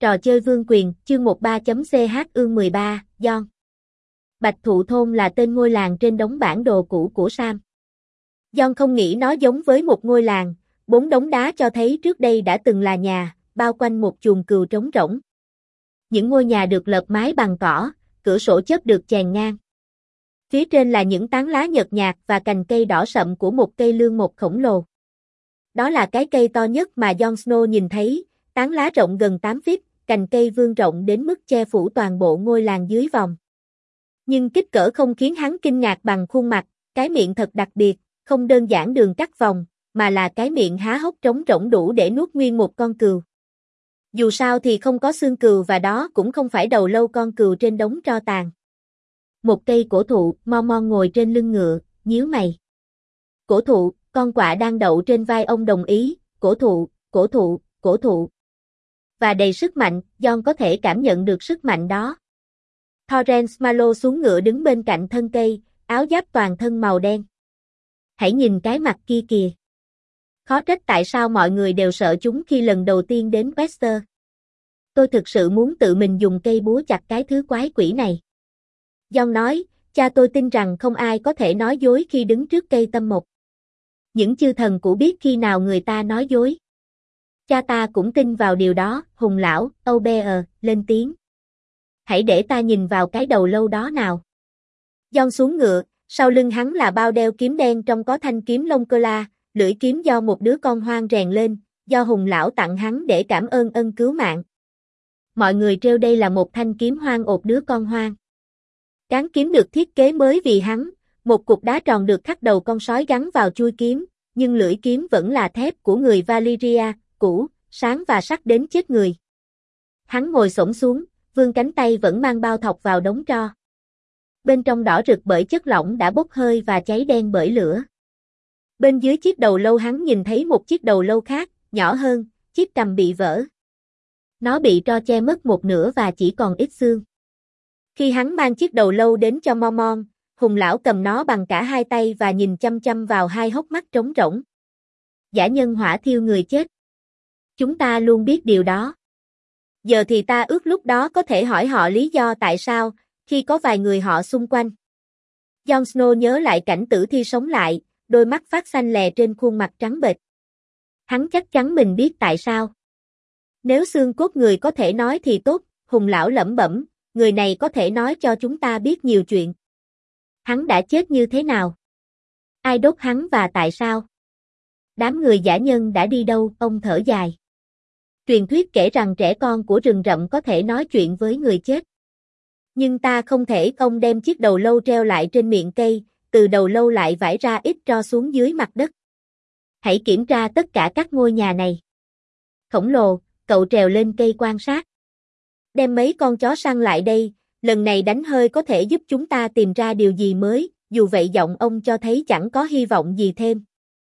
Trò chơi vương quyền, chương 13.ch ương 13, John. Bạch Thụ Thôn là tên ngôi làng trên đống bản đồ cũ của Sam. John không nghĩ nó giống với một ngôi làng, 4 đống đá cho thấy trước đây đã từng là nhà, bao quanh một chuồng cừu trống rỗng. Những ngôi nhà được lợp mái bằng cỏ, cửa sổ chớp được chèn ngang. Phía trên là những tán lá nhợt nhạt và cành cây đỏ sậm của một cây lương mộc khổng lồ. Đó là cái cây to nhất mà Jon Snow nhìn thấy, tán lá rộng gần 8 feet, cành cây vươn rộng đến mức che phủ toàn bộ ngôi làng dưới vòng. Nhưng kích cỡ không khiến hắn kinh ngạc bằng khuôn mặt, cái miệng thật đặc biệt, không đơn giản đường cắt vòng, mà là cái miệng há hốc trống rỗng đủ để nuốt nguyên một con cừu. Dù sao thì không có xương cừu và đó cũng không phải đầu lâu con cừu trên đống tro tàn. Một cây cổ thụ, Mormon ngồi trên lưng ngựa, nhíu mày. Cổ thụ, con quạ đang đậu trên vai ông đồng ý, cổ thụ, cổ thụ, cổ thụ. Và đầy sức mạnh, Jon có thể cảm nhận được sức mạnh đó. Torrance Malo xuống ngựa đứng bên cạnh thân cây, áo giáp toàn thân màu đen. Hãy nhìn cái mặt kia kìa. Khó trách tại sao mọi người đều sợ chúng khi lần đầu tiên đến Wester. Tôi thực sự muốn tự mình dùng cây búa chặt cái thứ quái quỷ này. Jon nói, cha tôi tin rằng không ai có thể nói dối khi đứng trước cây tâm mộc. Những chư thần cũ biết khi nào người ta nói dối. Cha ta cũng tin vào điều đó, Hùng lão, Obeah, lên tiếng. Hãy để ta nhìn vào cái đầu lâu đó nào. Jon xuống ngựa, sau lưng hắn là bao đeo kiếm đen trong có thanh kiếm lông cơ la, lưỡi kiếm do một đứa con hoang rèn lên, do Hùng lão tặng hắn để cảm ơn ân cứu mạng. Mọi người trêu đây là một thanh kiếm hoang ộp đứa con hoang. Cán kiếm được thiết kế mới vì hắn, một cục đá tròn được khắc đầu con sói gắn vào chuôi kiếm, nhưng lưỡi kiếm vẫn là thép của người Valyria, cũ, sáng và sắc đến chết người. Hắn ngồi xổm xuống, vươn cánh tay vẫn mang bao thọc vào đống tro. Bên trong đỏ rực bởi chất lỏng đã bốc hơi và cháy đen bởi lửa. Bên dưới chiếc đầu lâu hắn nhìn thấy một chiếc đầu lâu khác, nhỏ hơn, chiếc cằm bị vỡ. Nó bị tro che mất một nửa và chỉ còn ít xương. Khi hắn mang chiếc đầu lâu đến cho Mormon, Hùng lão cầm nó bằng cả hai tay và nhìn chăm chăm vào hai hốc mắt trống rỗng. Dã nhân hỏa thiêu người chết. Chúng ta luôn biết điều đó. Giờ thì ta ước lúc đó có thể hỏi họ lý do tại sao, khi có vài người họ xung quanh. Jon Snow nhớ lại cảnh tử thi sống lại, đôi mắt phát xanh lè trên khuôn mặt trắng bệch. Hắn chắc chắn mình biết tại sao. Nếu xương cốt người có thể nói thì tốt, Hùng lão lẩm bẩm, người này có thể nói cho chúng ta biết nhiều chuyện. Hắn đã chết như thế nào? Ai đốt hắn và tại sao? Đám người dã nhân đã đi đâu? Ông thở dài. Truyền thuyết kể rằng trẻ con của rừng rậm có thể nói chuyện với người chết. Nhưng ta không thể. Ông đem chiếc đầu lâu treo lại trên miệng cây, từ đầu lâu lại vãi ra ít tro xuống dưới mặt đất. Hãy kiểm tra tất cả các ngôi nhà này. Khổng lồ, cậu trèo lên cây quan sát. Đem mấy con chó săn lại đây, lần này đánh hơi có thể giúp chúng ta tìm ra điều gì mới, dù vậy giọng ông cho thấy chẳng có hy vọng gì thêm.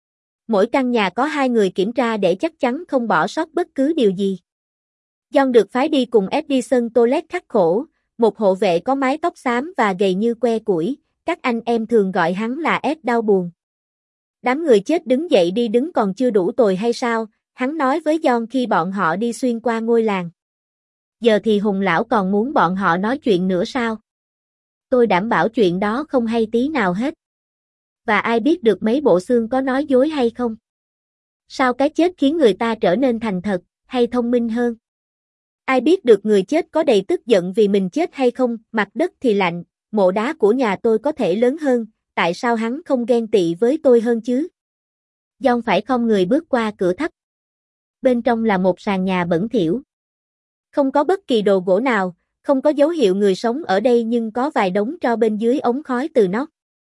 Mỗi căn nhà có 2 người kiểm tra để chắc chắn không bỏ sót bất cứ điều gì. Jon được phái đi cùng Edison Toilet khắc khổ, một hộ vệ có mái tóc xám và gầy như que củi, các anh em thường gọi hắn là Ed đau buồn. Đám người chết đứng dậy đi đứng còn chưa đủ tồi hay sao, hắn nói với Jon khi bọn họ đi xuyên qua ngôi làng. Giờ thì Hùng lão còn muốn bọn họ nói chuyện nữa sao? Tôi đảm bảo chuyện đó không hay tí nào hết. Và ai biết được mấy bộ xương có nói dối hay không? Sao cái chết khiến người ta trở nên thành thật, hay thông minh hơn? Ai biết được người chết có đầy tức giận vì mình chết hay không? Mặt đất thì lạnh, mộ đá của nhà tôi có thể lớn hơn, tại sao hắn không ghen tị với tôi hơn chứ? Jon phải không người bước qua cửa thấp. Bên trong là một sàn nhà bẩn thỉu. Không có bất kỳ đồ gỗ nào, không có dấu hiệu người sống ở đây nhưng có vài đống tro bên dưới ống khói từ nóc.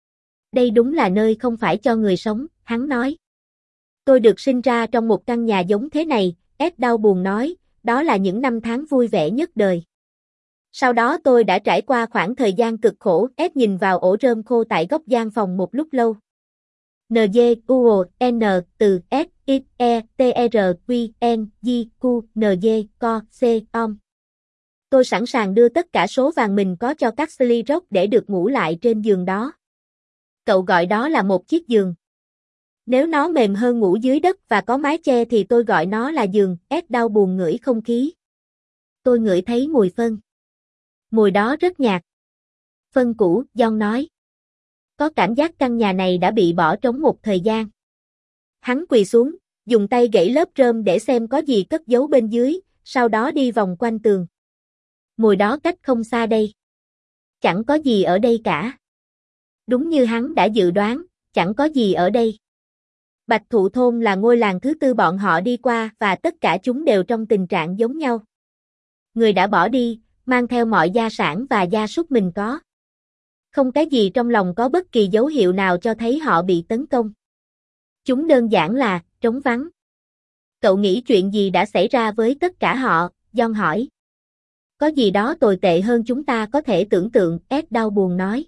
Đây đúng là nơi không phải cho người sống, hắn nói. Tôi được sinh ra trong một căn nhà giống thế này, Ed đau buồn nói, đó là những năm tháng vui vẻ nhất đời. Sau đó tôi đã trải qua khoảng thời gian cực khổ, Ed nhìn vào ổ rơm khô tại góc gian phòng một lúc lâu. N từ S I E T R Q N G Q N Co C Om. Tôi sẵn sàng đưa tất cả số vàng mình có cho các Sly Rock để được ngủ lại trên giường đó. Cậu gọi đó là một chiếc giường. Nếu nó mềm hơn ngủ dưới đất và có mái che thì tôi gọi nó là giường, Ed đau buồn ngửi không khí. tôi ngửi thấy mùi phân. Mùi đó rất nhạt. Phân cũ, John nói. Có cảm giác căn nhà này đã bị bỏ trống một thời gian. Hắn quỳ xuống, dùng tay gãy lớp rơm để xem có gì cất giấu bên dưới, sau đó đi vòng quanh tường. Mùi đó cách không xa đây. Chẳng có gì ở đây cả. Đúng như hắn đã dự đoán, chẳng có gì ở đây. Bạch Thụ Thôn là ngôi làng thứ tư bọn họ đi qua và tất cả chúng đều trong tình trạng giống nhau. Người đã bỏ đi, mang theo mọi gia sản và gia súc mình có. Không cái gì trong lòng có bất kỳ dấu hiệu nào cho thấy họ bị tấn công. Chúng đơn giản là trống vắng. Cậu nghĩ chuyện gì đã xảy ra với tất cả họ? John hỏi. Có gì đó tồi tệ hơn chúng ta có thể tưởng tượng, Ed đau buồn nói.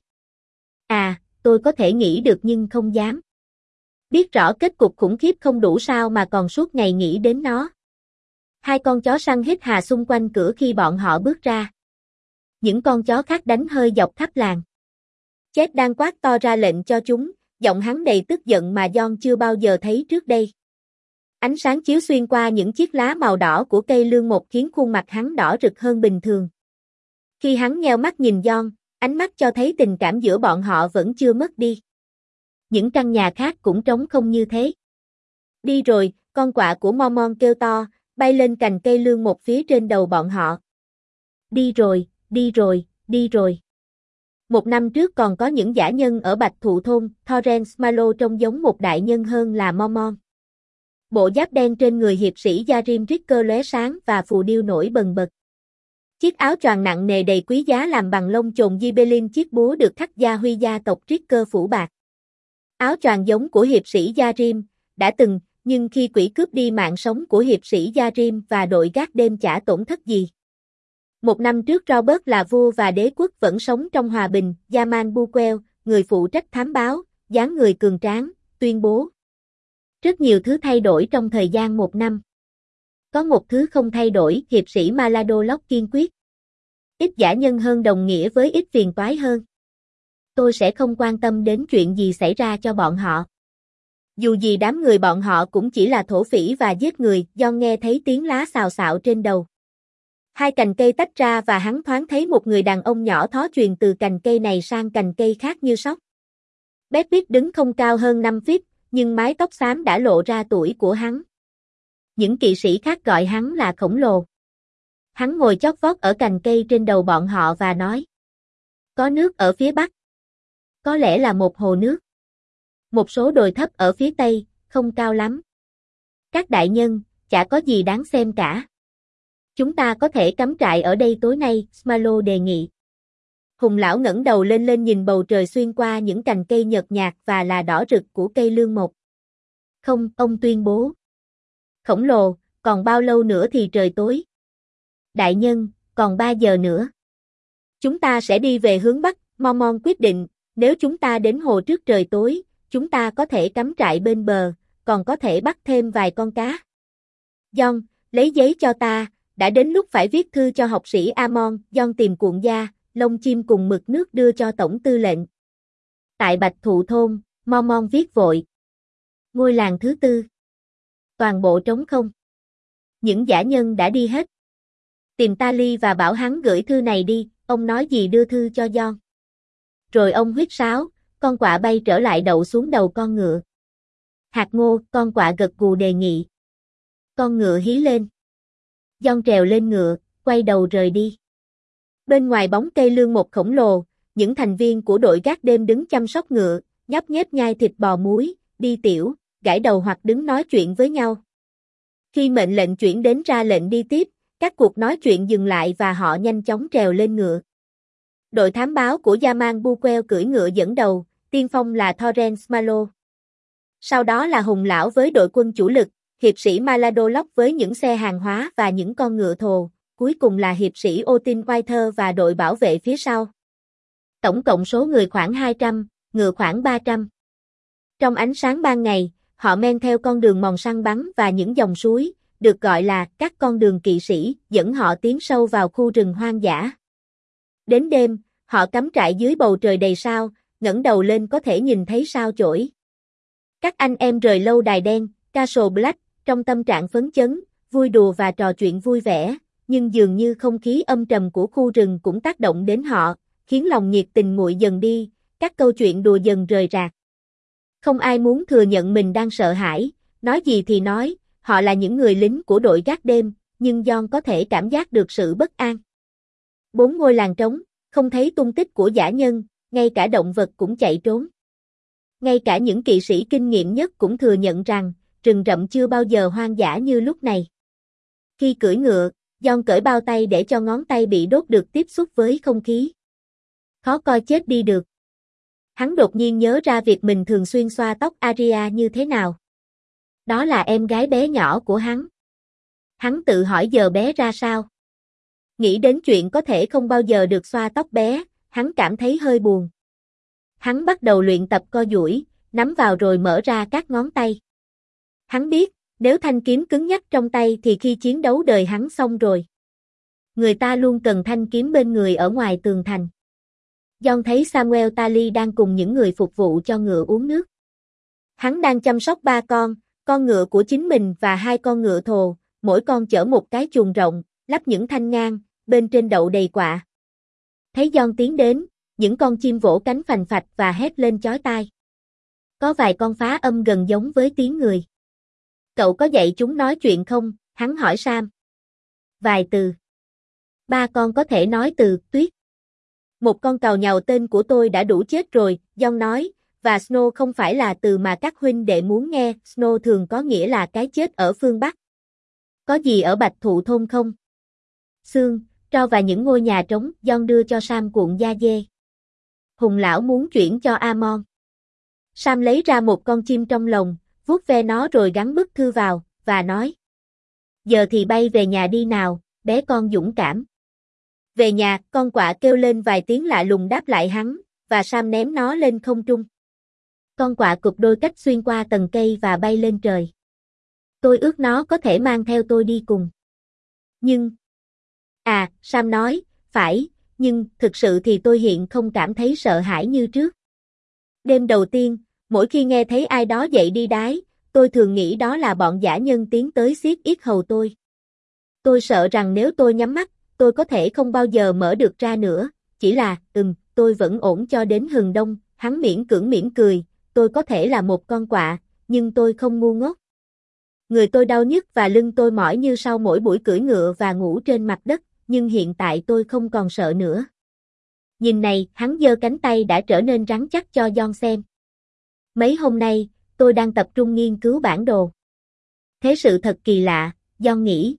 À, tôi có thể nghĩ được nhưng không dám. Biết rõ kết cục khủng khiếp không đủ sao mà còn suốt ngày nghĩ đến nó. Hai con chó săn hít hà xung quanh cửa khi bọn họ bước ra. Những con chó khác đánh hơi dọc khắp làng. Chết đang quát to ra lệnh cho chúng, giọng hắn đầy tức giận mà John chưa bao giờ thấy trước đây. Ánh sáng chiếu xuyên qua những chiếc lá màu đỏ của cây lương một khiến khuôn mặt hắn đỏ rực hơn bình thường. Khi hắn nheo mắt nhìn John, ánh mắt cho thấy tình cảm giữa bọn họ vẫn chưa mất đi. Những căn nhà khác cũng trống không như thế. Đi rồi, con quạ của Mormon kêu to, bay lên cành cây lương một phía trên đầu bọn họ. Đi rồi, đi rồi, đi rồi. Một năm trước còn có những dã nhân ở Bạch Thụ Thôn, Torrance Malo trông giống một đại nhân hơn là Mormon. Bộ giáp đen trên người hiệp sĩ Yarim Ricker lóe sáng và phù điêu nổi bần bật. Chiếc áo choàng nặng nề đầy quý giá làm bằng lông chồn Gibelin, chiếc búa được khắc gia huy gia tộc Ricker phủ bạc. Áo choàng giống của hiệp sĩ Yarim, đã từng, nhưng khi quỷ cướp đi mạng sống của hiệp sĩ Yarim và đội gác đêm chả tổn thất gì. Một năm trước Robert là vua và đế quốc vẫn sống trong hòa bình, Yaman Buquel, người phụ trách thám báo, dáng người cường tráng, tuyên bố. Rất nhiều thứ thay đổi trong thời gian một năm. Có một thứ không thay đổi, hiệp sĩ Malado Locke kiên quyết. Ít dã nhân hơn đồng nghĩa với ít phiền toái hơn. Tôi sẽ không quan tâm đến chuyện gì xảy ra cho bọn họ. Dù gì đám người bọn họ cũng chỉ là thổ phỉ và giết người, do nghe thấy tiếng lá xào xạo trên đầu. Hai cành cây tách ra và hắn thoáng thấy một người đàn ông nhỏ thó truyền từ cành cây này sang cành cây khác như sóc. Beckett đứng không cao hơn 5 feet, nhưng mái tóc xám đã lộ ra tuổi của hắn. Những kỵ sĩ khác gọi hắn là khổng lồ. Hắn ngồi chót vót ở cành cây trên đầu bọn họ và nói. Có nước ở phía bắc. Có lẽ là một hồ nước. Một số đồi thấp ở phía tây, không cao lắm. Các đại nhân, chả có gì đáng xem cả. Chúng ta có thể cắm trại ở đây tối nay, Smalo đề nghị. Hùng lão ngẩng đầu lên nhìn bầu trời xuyên qua những cành cây nhợt nhạt và là đỏ rực của cây lương mộc. Không, ông tuyên bố. Khổng lồ, còn bao lâu nữa thì trời tối? Đại nhân, còn 3 giờ nữa. Chúng ta sẽ đi về hướng bắc, Mormon quyết định, nếu chúng ta đến hồ trước trời tối, chúng ta có thể cắm trại bên bờ, còn có thể bắt thêm vài con cá. John, lấy giấy cho ta, đã đến lúc phải viết thư cho học sĩ Amon. John tìm cuộn da, lông chim cùng mực nước đưa cho tổng tư lệnh. Tại Bạch Thụ Thôn, Mormon viết vội. Ngôi làng thứ tư. Toàn bộ trống không. Những dã nhân đã đi hết. Tìm Tali và bảo hắn gửi thư này đi, ông nói gì đưa thư cho John. Rồi ông huýt sáo, con quạ bay trở lại đậu xuống đầu con ngựa. Hạt ngô, con quạ gật gù đề nghị. Con ngựa hí lên. John trèo lên ngựa, quay đầu rời đi. Bên ngoài bóng cây lương một khổng lồ, những thành viên của đội gác đêm đứng chăm sóc ngựa, nhấp nhép nhai thịt bò muối, đi tiểu, gãi đầu hoặc đứng nói chuyện với nhau. Khi mệnh lệnh chuyển đến ra lệnh đi tiếp, các cuộc nói chuyện dừng lại và họ nhanh chóng trèo lên ngựa. Đội thám báo của Yaman Buquel cưỡi ngựa dẫn đầu, tiên phong là Torrance Malo. Sau đó là Hùng lão với đội quân chủ lực, hiệp sĩ Malado Locke với những xe hàng hóa và những con ngựa thồ, cuối cùng là hiệp sĩ Otin Whiter và đội bảo vệ phía sau. Tổng cộng số người khoảng 200, ngựa khoảng 300. Trong ánh sáng ban ngày, họ men theo con đường mòn săn bắn và những dòng suối, được gọi là các con đường kỵ sĩ, dẫn họ tiến sâu vào khu rừng hoang dã. Đến đêm, họ cắm trại dưới bầu trời đầy sao, ngẩng đầu lên có thể nhìn thấy sao chổi. Các anh em rời lâu đài đen, Castle Black, trong tâm trạng phấn chấn, vui đùa và trò chuyện vui vẻ, nhưng dường như không khí âm trầm của khu rừng cũng tác động đến họ, khiến lòng nhiệt tình nguội dần đi, các câu chuyện đùa dần rời rạc. Không ai muốn thừa nhận mình đang sợ hãi, nói gì thì nói, họ là những người lính của đội gác đêm, nhưng John có thể cảm giác được sự bất an. 4 ngôi làng trống, không thấy tung tích của dã nhân, ngay cả động vật cũng chạy trốn. Ngay cả những kỵ sĩ kinh nghiệm nhất cũng thừa nhận rằng, rừng rậm chưa bao giờ hoang dã như lúc này. Khi cưỡi ngựa, John cởi bao tay để cho ngón tay bị đốt được tiếp xúc với không khí. Khó coi chết đi được. Hắn đột nhiên nhớ ra việc mình thường xuyên xoa tóc Arya như thế nào. Đó là em gái bé nhỏ của hắn. Hắn tự hỏi giờ bé ra sao. Nghĩ đến chuyện có thể không bao giờ được xoa tóc bé, hắn cảm thấy hơi buồn. Hắn bắt đầu luyện tập co duỗi, nắm vào rồi mở ra các ngón tay. Hắn biết, nếu thanh kiếm cứng nhắc trong tay thì khi chiến đấu đời hắn xong rồi. Người ta luôn cần thanh kiếm bên người ở ngoài tường thành. John thấy Samuel Tally đang cùng những người phục vụ cho ngựa uống nước. Hắn đang chăm sóc 3 con ngựa của chính mình và 2 con ngựa thồ, mỗi con chở một cái chuồng rộng, lắp những thanh ngang, bên trên đậu đầy quạ. Thấy John tiến đến, những con chim vỗ cánh phành phạch và hét lên chói tai. Có vài con phá âm gần giống với tiếng người. Cậu có dạy chúng nói chuyện không? Hắn hỏi Sam. Vài từ. 3 con có thể nói từ tuyết. Một con càu nhàu tên của tôi đã đủ chết rồi, John nói, và Snow không phải là từ mà các huynh đệ muốn nghe, Snow thường có nghĩa là cái chết ở phương Bắc. Có gì ở Bạch Thụ Thôn không? Xương, tro và những ngôi nhà trống, John đưa cho Sam cuộn da dê. Hùng lão muốn chuyển cho Amon. Sam lấy ra một con chim trong lồng, vuốt ve nó rồi gắn bức thư vào, và nói. Giờ thì bay về nhà đi nào, bé con dũng cảm. Về nhà, con quạ kêu lên vài tiếng lạ lùng đáp lại hắn, và Sam ném nó lên không trung. Con quạ cụp đôi cách xuyên qua tầng cây và bay lên trời. Tôi ước nó có thể mang theo tôi đi cùng. Nhưng... Sam nói, phải, nhưng thực sự thì tôi hiện không cảm thấy sợ hãi như trước. Đêm đầu tiên, mỗi khi nghe thấy ai đó dậy đi đái, tôi thường nghĩ đó là bọn dã nhân tiến tới xiết yết hầu tôi. Tôi sợ rằng nếu tôi nhắm mắt, tôi có thể không bao giờ mở được ra nữa, chỉ là, tôi vẫn ổn cho đến hừng đông, hắn miễn cưỡng mỉm cười, tôi có thể là một con quạ, nhưng tôi không ngu ngốc. Người tôi đau nhức và lưng tôi mỏi như sau mỗi buổi cưỡi ngựa và ngủ trên mặt đất, nhưng hiện tại tôi không còn sợ nữa. Nhìn này, hắn giơ cánh tay đã trở nên rắn chắc cho John xem. Mấy hôm nay, tôi đang tập trung nghiên cứu bản đồ. Thế sự thật kỳ lạ, John nghĩ.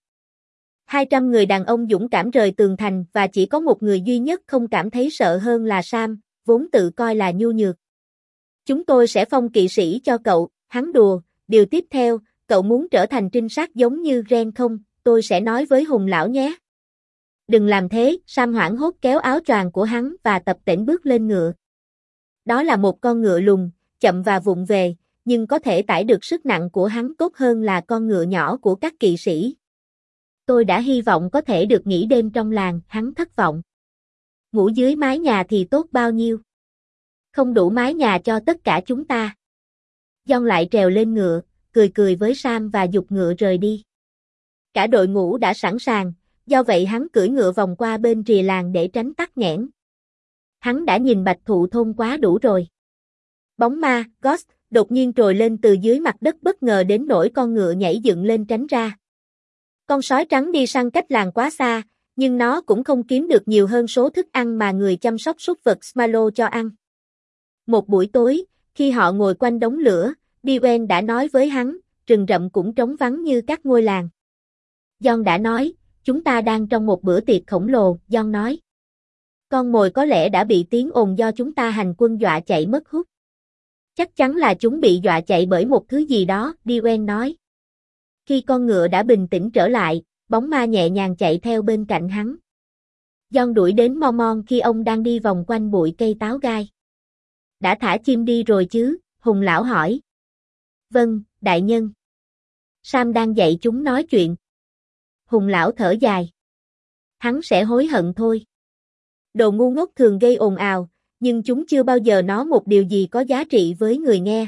200 người đàn ông dũng cảm rời tường thành và chỉ có một người duy nhất không cảm thấy sợ hơn là Sam, vốn tự coi là nhu nhược. Chúng tôi sẽ phong kỵ sĩ cho cậu, hắn đùa, điều tiếp theo, cậu muốn trở thành trinh sát giống như Ren không, tôi sẽ nói với Hùng lão nhé. Đừng làm thế, Sam hoảng hốt kéo áo choàng của hắn và tập tễnh bước lên ngựa. Đó là một con ngựa lùn, chậm và vụng về, nhưng có thể tải được sức nặng của hắn tốt hơn là con ngựa nhỏ của các kỵ sĩ. Tôi đã hy vọng có thể được nghỉ đêm trong làng, hắn thất vọng. Ngủ dưới mái nhà thì tốt bao nhiêu. Không đủ mái nhà cho tất cả chúng ta. John lại trèo lên ngựa, cười với Sam và giục ngựa rời đi. Cả đội ngũ đã sẵn sàng, do vậy hắn cưỡi ngựa vòng qua bên rìa làng để tránh tắc nghẽn. Hắn đã nhìn Bạch Thụ Thôn quá đủ rồi. Bóng ma, Ghost, đột nhiên trồi lên từ dưới mặt đất bất ngờ đến nỗi con ngựa nhảy dựng lên tránh ra. Con sói trắng đi săn cách làng quá xa, nhưng nó cũng không kiếm được nhiều hơn số thức ăn mà người chăm sóc súc vật Smallow cho ăn. Một buổi tối, khi họ ngồi quanh đống lửa, Dwayne đã nói với hắn, rừng rậm cũng trống vắng như các ngôi làng. John đã nói, chúng ta đang trong một bữa tiệc khổng lồ, John nói. Con mồi có lẽ đã bị tiếng ồn do chúng ta hành quân dọa chạy mất hút. Chắc chắn là chúng bị dọa chạy bởi một thứ gì đó, Dwayne nói. Khi con ngựa đã bình tĩnh trở lại, bóng ma nhẹ nhàng chạy theo bên cạnh hắn. John đuổi đến Mormon khi ông đang đi vòng quanh bụi cây táo gai. Đã thả chim đi rồi chứ? Hùng lão hỏi. Vâng, đại nhân. Sam đang dạy chúng nói chuyện. Hùng lão thở dài. Hắn sẽ hối hận thôi. Đồ ngu ngốc thường gây ồn ào, nhưng chúng chưa bao giờ nói một điều gì có giá trị với người nghe.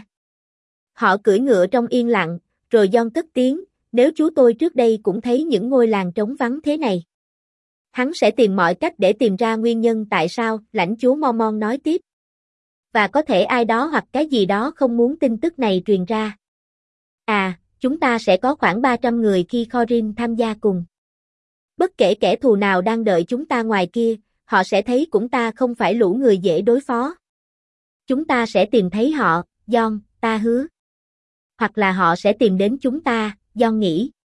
Họ cưỡi ngựa trong yên lặng, rồi John cất tiếng, nếu chú tôi trước đây cũng thấy những ngôi làng trống vắng thế này. Hắn sẽ tìm mọi cách để tìm ra nguyên nhân tại sao, lãnh chúa Mormon nói tiếp. Và có thể ai đó hoặc cái gì đó không muốn tin tức này truyền ra. Chúng ta sẽ có khoảng 300 người khi Thorin tham gia cùng. Bất kể kẻ thù nào đang đợi chúng ta ngoài kia, họ sẽ thấy chúng ta không phải lũ người dễ đối phó. Chúng ta sẽ tìm thấy họ, Jon, ta hứa. Hoặc là họ sẽ tìm đến chúng ta, Jon nghĩ.